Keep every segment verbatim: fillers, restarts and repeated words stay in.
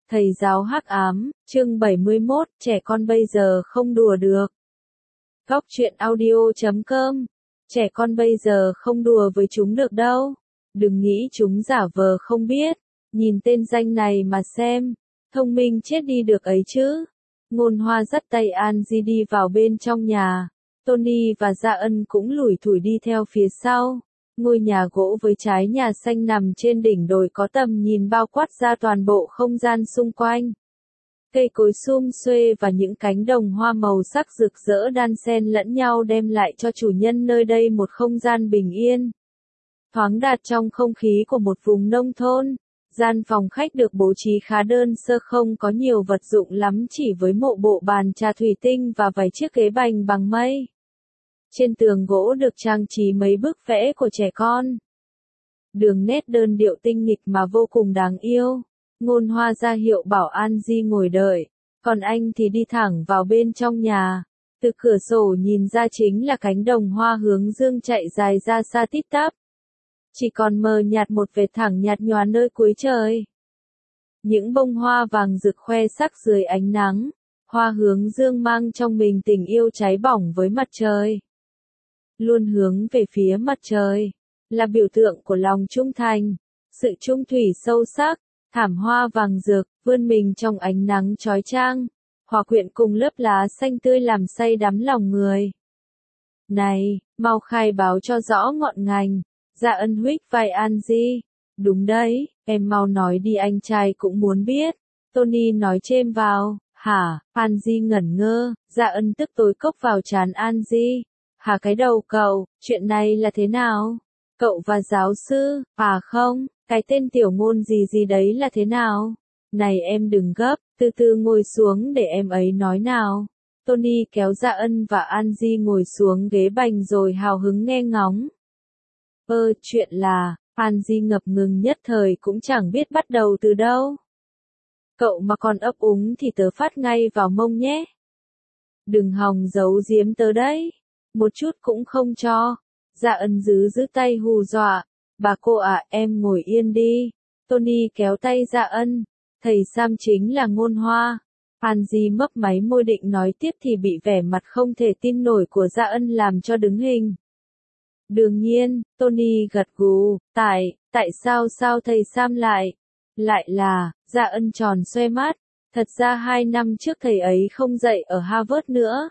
Thầy giáo hắc ám, chương bảy mươi mốt, trẻ con bây giờ không đùa được. Góc truyện audio chấm com. Trẻ con bây giờ không đùa với chúng được đâu. Đừng nghĩ chúng giả vờ không biết. Nhìn tên danh này mà xem. Thông minh chết đi được ấy chứ. Ngôn Hoa dắt tay Angie đi vào bên trong nhà. Tony và Gia Ân cũng lủi thủi đi theo phía sau. Ngôi nhà gỗ với trái nhà xanh nằm trên đỉnh đồi có tầm nhìn bao quát ra toàn bộ không gian xung quanh. Cây cối sum xuê và những cánh đồng hoa màu sắc rực rỡ đan xen lẫn nhau đem lại cho chủ nhân nơi đây một không gian bình yên. Thoáng đạt trong không khí của một vùng nông thôn. Gian phòng khách được bố trí khá đơn sơ, không có nhiều vật dụng lắm, chỉ với một bộ bàn trà thủy tinh và vài chiếc ghế bành bằng mây. Trên tường gỗ được trang trí mấy bức vẽ của trẻ con. Đường nét đơn điệu tinh nghịch mà vô cùng đáng yêu. Ngôn Hoa ra hiệu bảo Angie ngồi đợi, còn anh thì đi thẳng vào bên trong nhà. Từ cửa sổ nhìn ra chính là cánh đồng hoa hướng dương chạy dài ra xa tít tắp. Chỉ còn mờ nhạt một vệt thẳng nhạt nhòa nơi cuối trời. Những bông hoa vàng rực khoe sắc dưới ánh nắng. Hoa hướng dương mang trong mình tình yêu cháy bỏng với mặt trời. Luôn hướng về phía mặt trời, là biểu tượng của lòng trung thành, sự trung thủy sâu sắc. Thảm hoa vàng rực, vươn mình trong ánh nắng chói chang, hòa quyện cùng lớp lá xanh tươi làm say đắm lòng người. Này, mau khai báo cho rõ ngọn ngành. Gia Ân huých vai Angie. Đúng đấy, em mau nói đi, anh trai cũng muốn biết. Tony nói chêm vào. Hả? Angie ngẩn ngơ. Gia Ân tức tối cốc vào trán Angie. Hả cái đầu cậu, chuyện này là thế nào? Cậu và giáo sư, à không, cái tên tiểu ngôn gì gì đấy là thế nào? Này em đừng gấp, từ từ ngồi xuống để em ấy nói nào. Tony kéo Gia Ân và Angie ngồi xuống ghế bành rồi hào hứng nghe ngóng. Ơ, chuyện là, Angie ngập ngừng nhất thời cũng chẳng biết bắt đầu từ đâu. Cậu mà còn ấp úng thì tớ phát ngay vào mông nhé. Đừng hòng giấu giếm tớ đấy. Một chút cũng không cho. Gia Ân giữ giữ tay hù dọa. Bà cô ạ, em ngồi yên đi. Tony kéo tay Gia Ân. Thầy Sam chính là Ngôn Hoa. Angie mấp máy môi định nói tiếp thì bị vẻ mặt không thể tin nổi của Gia Ân làm cho đứng hình. Đương nhiên, Tony gật gù. Tại, tại sao sao thầy Sam lại? Lại là, Gia Ân tròn xoe mắt. Thật ra hai năm trước thầy ấy không dạy ở Harvard nữa.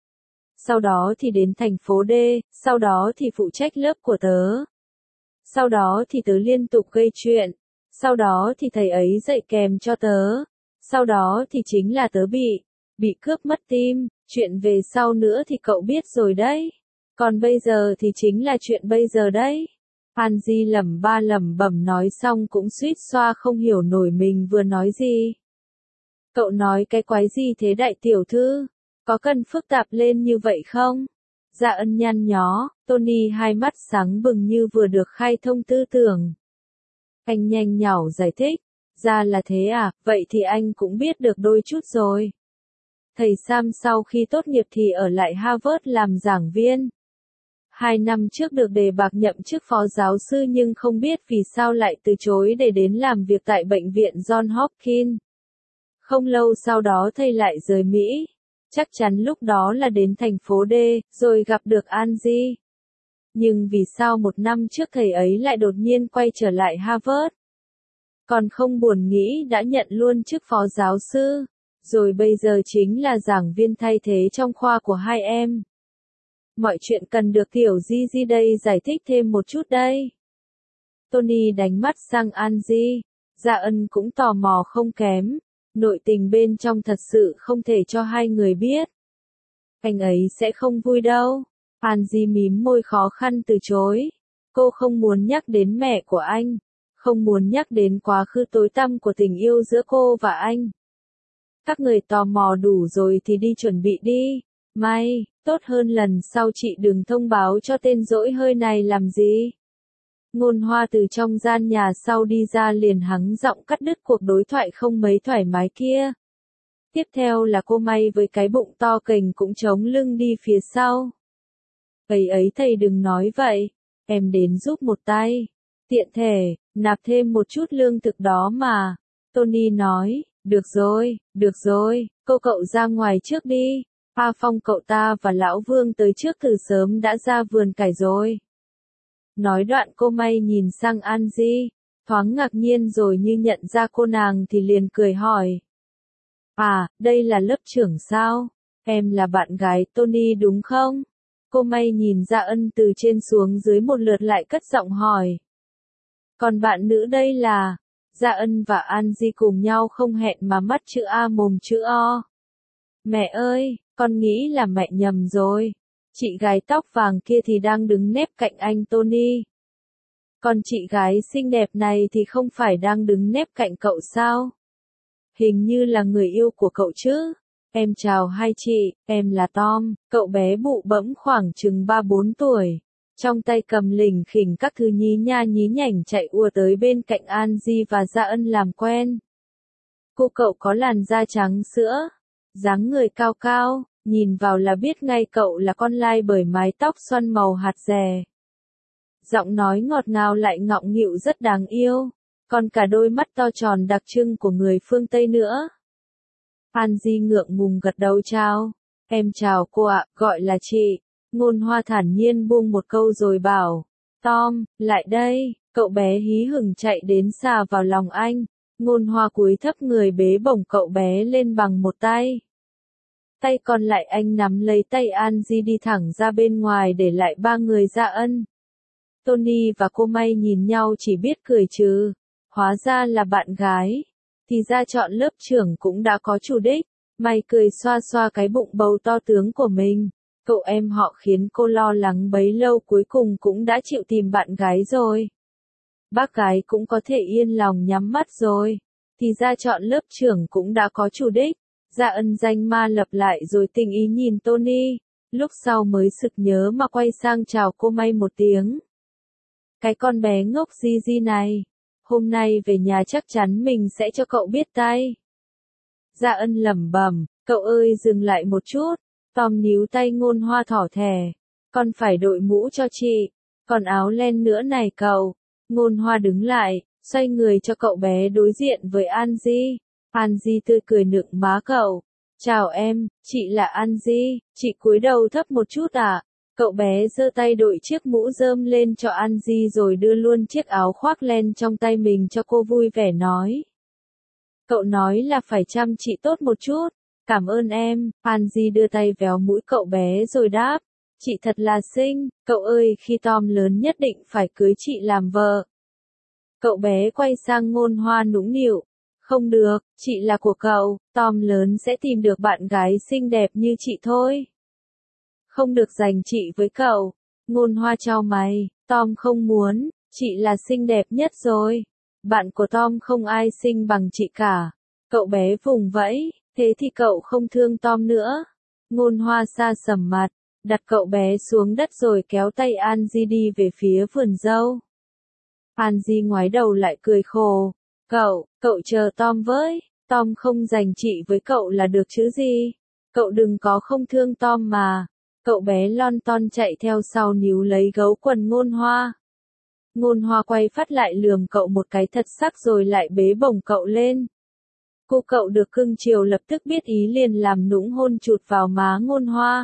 Sau đó thì đến thành phố D, sau đó thì phụ trách lớp của tớ. Sau đó thì tớ liên tục gây chuyện. Sau đó thì thầy ấy dạy kèm cho tớ. Sau đó thì chính là tớ bị, bị cướp mất tim. Chuyện về sau nữa thì cậu biết rồi đấy. Còn bây giờ thì chính là chuyện bây giờ đấy. Angie lẩm ba lẩm bẩm nói xong cũng suýt xoa không hiểu nổi mình vừa nói gì. Cậu nói cái quái gì thế đại tiểu thư? Có cần phức tạp lên như vậy không? Gia Ân nhăn nhó, Tony hai mắt sáng bừng như vừa được khai thông tư tưởng. Anh nhanh nhảu giải thích. Ra là thế à, vậy thì anh cũng biết được đôi chút rồi. Thầy Sam sau khi tốt nghiệp thì ở lại Harvard làm giảng viên. Hai năm trước được đề bạt nhậm chức phó giáo sư nhưng không biết vì sao lại từ chối để đến làm việc tại bệnh viện John Hopkins. Không lâu sau đó thầy lại rời Mỹ. Chắc chắn lúc đó là đến thành phố D, rồi gặp được Angie. Nhưng vì sao một năm trước thầy ấy lại đột nhiên quay trở lại Harvard? Còn không buồn nghĩ đã nhận luôn chức phó giáo sư, rồi bây giờ chính là giảng viên thay thế trong khoa của hai em. Mọi chuyện cần được tiểu Di Di đây giải thích thêm một chút đây. Tony đánh mắt sang Angie. Gia Ân cũng tò mò không kém. Nội tình bên trong thật sự không thể cho hai người biết. Anh ấy sẽ không vui đâu. Angie mím môi khó khăn từ chối. Cô không muốn nhắc đến mẹ của anh. Không muốn nhắc đến quá khứ tối tăm của tình yêu giữa cô và anh. Các người tò mò đủ rồi thì đi chuẩn bị đi. May, tốt hơn lần sau chị đừng thông báo cho tên dỗi hơi này làm gì. Ngôn Hoa từ trong gian nhà sau đi ra liền hắng giọng cắt đứt cuộc đối thoại không mấy thoải mái kia. Tiếp theo là cô May với cái bụng to kềnh cũng chống lưng đi phía sau. Ấy ấy thầy đừng nói vậy, em đến giúp một tay. Tiện thể, nạp thêm một chút lương thực đó mà. Tony nói, Được rồi, được rồi, cô cậu ra ngoài trước đi. A Phong cậu ta và Lão Vương tới trước từ sớm đã ra vườn cải rồi. Nói đoạn cô May nhìn sang An Di, thoáng ngạc nhiên rồi như nhận ra cô nàng thì liền cười hỏi. À, đây là lớp trưởng sao? Em là bạn gái Tony đúng không? Cô May nhìn Dạ Ân từ trên xuống dưới một lượt lại cất giọng hỏi. Còn bạn nữ đây là... Dạ Ân và An Di cùng nhau không hẹn mà mắt chữ A mồm chữ O. Mẹ ơi, con nghĩ là mẹ nhầm rồi. Chị gái tóc vàng kia thì đang đứng nép cạnh anh Tony. Còn chị gái xinh đẹp này thì không phải đang đứng nép cạnh cậu sao? Hình như là người yêu của cậu chứ. Em chào hai chị, em là Tom, cậu bé bụ bẫm khoảng chừng ba bốn tuổi. Trong tay cầm lỉnh khỉnh các thứ nhí nha nhí nhảnh chạy ùa tới bên cạnh An Di và Dạ Ân làm quen. Cô cậu có làn da trắng sữa, dáng người cao cao, nhìn vào là biết ngay cậu là con lai bởi mái tóc xoăn màu hạt dẻ. Giọng nói ngọt ngào lại ngọng nghịu rất đáng yêu, còn cả đôi mắt to tròn đặc trưng của người phương Tây nữa. An Di ngượng ngùng gật đầu chào. Em chào cô ạ, gọi là chị. Ngôn Hoa thản nhiên buông một câu rồi bảo. Tom, lại đây, cậu bé hí hửng chạy đến xà vào lòng anh. Ngôn Hoa cúi thấp người bế bổng cậu bé lên bằng một tay. Tay còn lại anh nắm lấy tay An Di đi thẳng ra bên ngoài để lại ba người Dạ Ân. Tony và cô May nhìn nhau chỉ biết cười trừ. Hóa ra là bạn gái. Thì ra chọn lớp trưởng cũng đã có chủ đích. May cười xoa xoa cái bụng bầu to tướng của mình. Cậu em họ khiến cô lo lắng bấy lâu cuối cùng cũng đã chịu tìm bạn gái rồi. Bác gái cũng có thể yên lòng nhắm mắt rồi. Thì ra chọn lớp trưởng cũng đã có chủ đích. Dạ Ân danh ma lập lại rồi tình ý nhìn Tony. Lúc sau mới sực nhớ mà quay sang chào cô May một tiếng. Cái con bé ngốc di di này. Hôm nay về nhà chắc chắn mình sẽ cho cậu biết tay. Dạ Ân lẩm bẩm, cậu ơi dừng lại một chút. Tom níu tay Ngôn Hoa thỏ thẻ. Con phải đội mũ cho chị. Còn áo len nữa này cậu. Ngôn Hoa đứng lại, xoay người cho cậu bé đối diện với An Di. An Di tươi cười nựng má cậu. Chào em, chị là An Di, chị cúi đầu thấp một chút à? Cậu bé giơ tay đội chiếc mũ rơm lên cho An Di rồi đưa luôn chiếc áo khoác len trong tay mình cho cô vui vẻ nói. Cậu nói là phải chăm chị tốt một chút. Cảm ơn em, An Di đưa tay véo mũi cậu bé rồi đáp. Chị thật là xinh, cậu ơi khi Tom lớn nhất định phải cưới chị làm vợ. Cậu bé quay sang Ngôn Hoa nũng nịu. Không được, chị là của cậu, Tom lớn sẽ tìm được bạn gái xinh đẹp như chị thôi. Không được giành chị với cậu. Ngôn Hoa chau mày, Tom không muốn, chị là xinh đẹp nhất rồi. Bạn của Tom không ai xinh bằng chị cả. Cậu bé vùng vẫy, thế thì cậu không thương Tom nữa. Ngôn Hoa sa sầm mặt, đặt cậu bé xuống đất rồi kéo tay An Di đi về phía vườn dâu. An Di ngoái đầu lại cười khổ. Cậu, cậu chờ Tom với, Tom không giành chị với cậu là được chứ gì. Cậu đừng có không thương Tom mà. Cậu bé lon ton chạy theo sau níu lấy gấu quần Ngôn Hoa. Ngôn Hoa quay phát lại lườm cậu một cái thật sắc rồi lại bế bổng cậu lên. Cô cậu được cưng chiều lập tức biết ý liền làm nũng hôn chụt vào má Ngôn Hoa.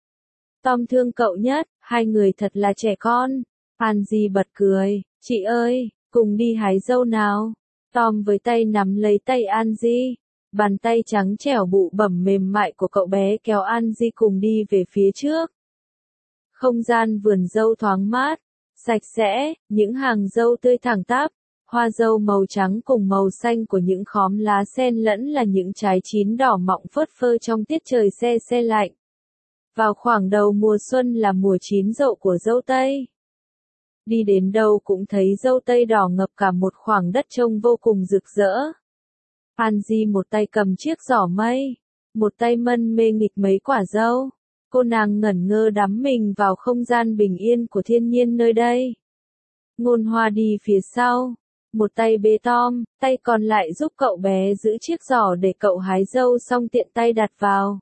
Tom thương cậu nhất, hai người thật là trẻ con. An Di bật cười, chị ơi, cùng đi hái dâu nào. Tom với tay nắm lấy tay An Di. Bàn tay trắng trẻo bụ bẩm mềm mại của cậu bé kéo An Di cùng đi về phía trước. Không gian vườn dâu thoáng mát, sạch sẽ, những hàng dâu tươi thẳng tắp, hoa dâu màu trắng cùng màu xanh của những khóm lá xen lẫn là những trái chín đỏ mọng phớt phơ trong tiết trời se se lạnh. Vào khoảng đầu mùa xuân là mùa chín rộ của dâu tây. Đi đến đâu cũng thấy dâu tây đỏ ngập cả một khoảng đất trông vô cùng rực rỡ. An Di một tay cầm chiếc giỏ mây, một tay mân mê nghịch mấy quả dâu. Cô nàng ngẩn ngơ đắm mình vào không gian bình yên của thiên nhiên nơi đây. Ngôn Hoa đi phía sau, một tay bế Tom, tay còn lại giúp cậu bé giữ chiếc giỏ để cậu hái dâu xong tiện tay đặt vào.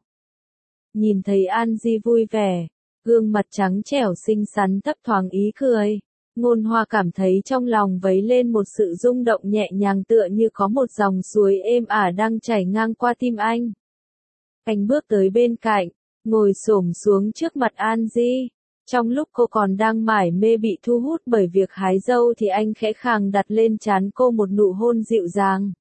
Nhìn thấy An Di vui vẻ, gương mặt trắng trẻo xinh xắn thấp thoáng ý cười. Ngôn Hoa cảm thấy trong lòng vấy lên một sự rung động nhẹ nhàng tựa như có một dòng suối êm ả đang chảy ngang qua tim anh. Anh bước tới bên cạnh, ngồi xổm xuống trước mặt An Di. Trong lúc cô còn đang mải mê bị thu hút bởi việc hái dâu thì anh khẽ khàng đặt lên trán cô một nụ hôn dịu dàng.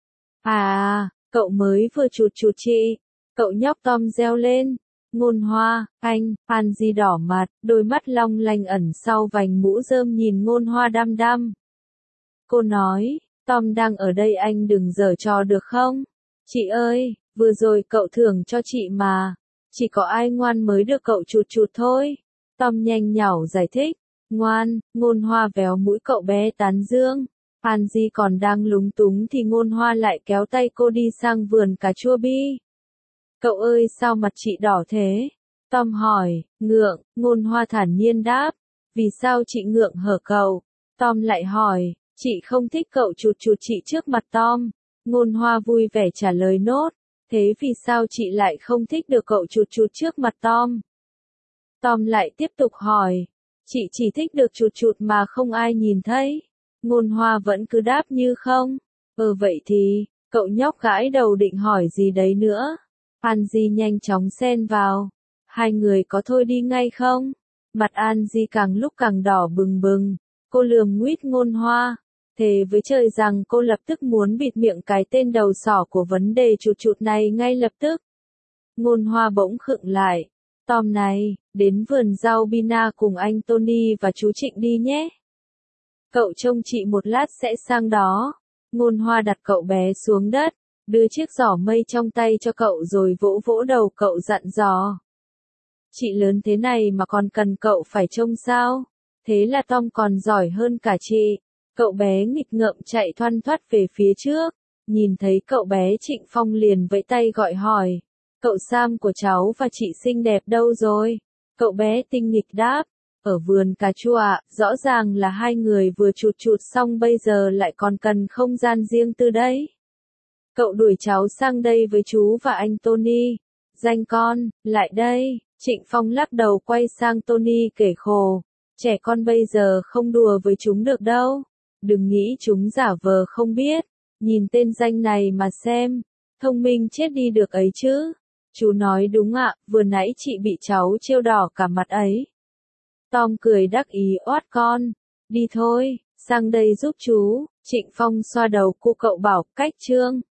À, cậu mới vừa chụt chụt chị. Cậu nhóc Tom reo lên. Ngôn Hoa, anh, An Di đỏ mặt, đôi mắt long lanh ẩn sau vành mũ rơm nhìn Ngôn Hoa đăm đăm. Cô nói, Tom đang ở đây anh đừng giở trò được không? Chị ơi, vừa rồi cậu thưởng cho chị mà. Chỉ có ai ngoan mới được cậu chụt chụt thôi. Tom nhanh nhảu giải thích. Ngoan, Ngôn Hoa véo mũi cậu bé tán dương. An Di còn đang lúng túng thì Ngôn Hoa lại kéo tay cô đi sang vườn cà chua bi. Cậu ơi sao mặt chị đỏ thế? Tom hỏi, ngượng, Ngôn Hoa thản nhiên đáp. Vì sao chị ngượng hở cậu? Tom lại hỏi, chị không thích cậu chụt chụt chị trước mặt Tom. Ngôn Hoa vui vẻ trả lời nốt. Thế vì sao chị lại không thích được cậu chụt chụt trước mặt Tom? Tom lại tiếp tục hỏi. Chị chỉ thích được chụt chụt mà không ai nhìn thấy. Ngôn Hoa vẫn cứ đáp như không. Ừ vậy thì, cậu nhóc gãi đầu định hỏi gì đấy nữa. An Di nhanh chóng xen vào. Hai người có thôi đi ngay không? Mặt An Di càng lúc càng đỏ bừng bừng. Cô lườm nguýt Ngôn Hoa. Thề với trời rằng cô lập tức muốn bịt miệng cái tên đầu sỏ của vấn đề chụt chụt này ngay lập tức. Ngôn Hoa bỗng khựng lại. Tom này, đến vườn rau Bina cùng anh Tony và chú Trịnh đi nhé. Cậu trông chị một lát sẽ sang đó. Ngôn Hoa đặt cậu bé xuống đất, đưa chiếc giỏ mây trong tay cho cậu rồi vỗ vỗ đầu cậu dặn dò. Chị lớn thế này mà còn cần cậu phải trông sao? Thế là Tom còn giỏi hơn cả chị. Cậu bé nghịch ngợm chạy thoăn thoắt về phía trước. Nhìn thấy cậu bé Trịnh Phong liền vẫy tay gọi hỏi. Cậu Sam của cháu và chị xinh đẹp đâu rồi? Cậu bé tinh nghịch đáp. Ở vườn cà chua ạ, rõ ràng là hai người vừa chụt chụt xong bây giờ lại còn cần không gian riêng tư đấy. Cậu đuổi cháu sang đây với chú và anh Tony. Danh con, lại đây. Trịnh Phong lắc đầu quay sang Tony kể khổ. Trẻ con bây giờ không đùa với chúng được đâu. Đừng nghĩ chúng giả vờ không biết. Nhìn tên danh này mà xem. Thông minh chết đi được ấy chứ. Chú nói đúng ạ, vừa nãy chị bị cháu trêu đỏ cả mặt ấy. Tom cười đắc ý oát con. Đi thôi, sang đây giúp chú. Trịnh Phong xoa đầu cô cậu bảo, cách trương.